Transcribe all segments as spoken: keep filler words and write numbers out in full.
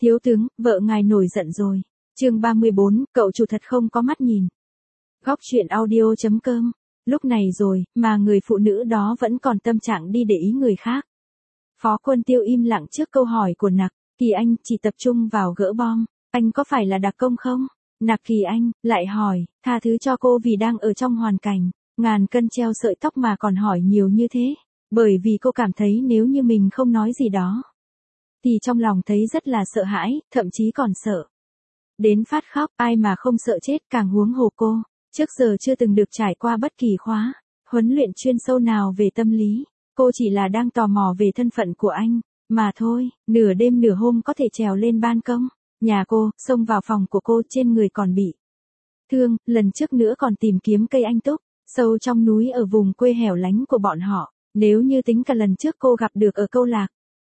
Thiếu tướng, vợ ngài nổi giận rồi. Chương ba mươi bốn, cậu chủ thật không có mắt nhìn. Góc truyện audio chấm com. Lúc này rồi, mà người phụ nữ đó vẫn còn tâm trạng đi để ý người khác. Phó Quân Tiêu im lặng trước câu hỏi của Nặc Kỳ Anh, chỉ tập trung vào gỡ bom. Anh có phải là đặc công không? Nặc Kỳ Anh lại hỏi, tha thứ cho cô vì đang ở trong hoàn cảnh ngàn cân treo sợi tóc mà còn hỏi nhiều như thế. Bởi vì cô cảm thấy nếu như mình không nói gì đó, thì trong lòng thấy rất là sợ hãi, thậm chí còn sợ đến phát khóc. Ai mà không sợ chết, càng huống hồ cô. Trước giờ chưa từng được trải qua bất kỳ khóa huấn luyện chuyên sâu nào về tâm lý. Cô chỉ là đang tò mò về thân phận của anh mà thôi. Nửa đêm nửa hôm có thể trèo lên ban công nhà cô, xông vào phòng của cô, trên người còn bị thương. Lần trước nữa còn tìm kiếm cây anh túc sâu trong núi ở vùng quê hẻo lánh của bọn họ. Nếu như tính cả lần trước cô gặp được ở Câu Lạc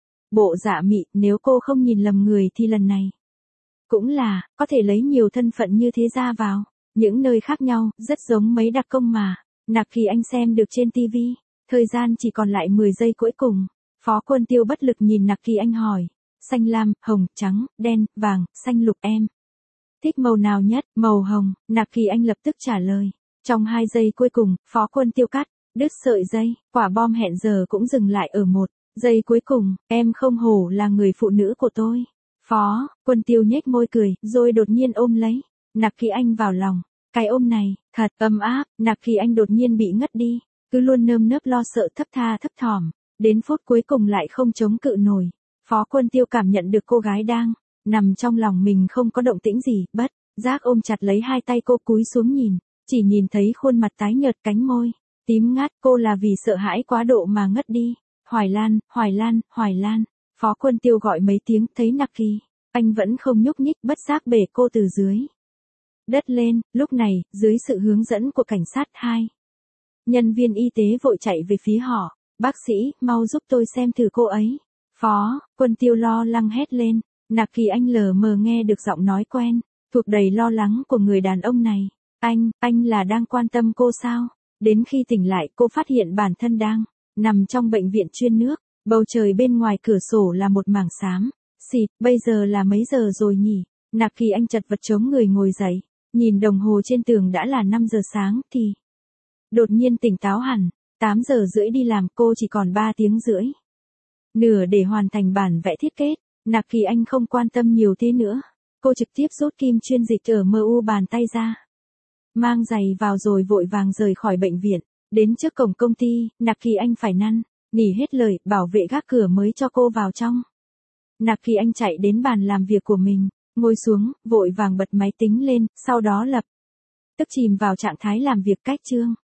Bộ Dạ Mị, nếu cô không nhìn lầm người thì lần này cũng là có thể lấy nhiều thân phận như thế ra vào những nơi khác nhau, rất giống mấy đặc công mà Nặc Kỳ Anh xem được trên ti vi. Thời gian chỉ còn lại mười giây cuối cùng. Phó Quân Tiêu bất lực nhìn Nặc Kỳ Anh hỏi, xanh lam, hồng, trắng, đen, vàng, xanh lục, em thích màu nào nhất? Màu hồng. Nặc Kỳ Anh lập tức trả lời. Trong hai giây cuối cùng, Phó Quân Tiêu cắt đứt sợi dây. Quả bom hẹn giờ cũng dừng lại ở một giây cuối cùng. Em không hổ là người phụ nữ của tôi. Phó Quân Tiêu nhếch môi cười, rồi đột nhiên ôm lấy Nặc Kỳ Anh vào lòng. Cái ôm này thật ấm áp. Nặc Kỳ Anh đột nhiên bị ngất đi, cứ luôn nơm nớp lo sợ, thấp tha thấp thỏm, đến phút cuối cùng lại không chống cự nổi. Phó Quân Tiêu cảm nhận được cô gái đang nằm trong lòng mình không có động tĩnh gì, bất giác ôm chặt lấy hai tay cô, cúi xuống nhìn, chỉ nhìn thấy khuôn mặt tái nhợt, cánh môi tím ngắt. Cô là vì sợ hãi quá độ mà ngất đi. Hoài Lan, Hoài Lan, Hoài Lan. Phó Quân Tiêu gọi mấy tiếng, thấy Nặc Kỳ Anh vẫn không nhúc nhích, bất giác bể cô từ dưới đất lên. Lúc này, dưới sự hướng dẫn của cảnh sát, hai nhân viên y tế vội chạy về phía họ. Bác sĩ, mau giúp tôi xem thử cô ấy. Phó Quân Tiêu lo lắng hét lên. Nặc Kỳ Anh lờ mờ nghe được giọng nói quen thuộc đầy lo lắng của người đàn ông này. Anh, anh là đang quan tâm cô sao? Đến khi tỉnh lại, cô phát hiện bản thân đang nằm trong bệnh viện chuyên nước. Bầu trời bên ngoài cửa sổ là một mảng xám xịt. Bây giờ là mấy giờ rồi nhỉ? Nặc Kỳ Anh chật vật chống người ngồi dậy, nhìn đồng hồ trên tường đã là năm giờ sáng, thì đột nhiên tỉnh táo hẳn. tám giờ rưỡi đi làm, cô chỉ còn ba tiếng rưỡi nửa để hoàn thành bản vẽ thiết kế. Nặc Kỳ Anh không quan tâm nhiều thế nữa. Cô trực tiếp rút kim chuyên dịch ở mờ u bàn tay ra, mang giày vào rồi vội vàng rời khỏi bệnh viện. Đến trước cổng công ty, Nặc Kỳ Anh phải năn nỉ hết lời, bảo vệ gác cửa mới cho cô vào trong. Nặc Kỳ Anh chạy đến bàn làm việc của mình, ngồi xuống, vội vàng bật máy tính lên, sau đó lập tức chìm vào trạng thái làm việc. Cách chương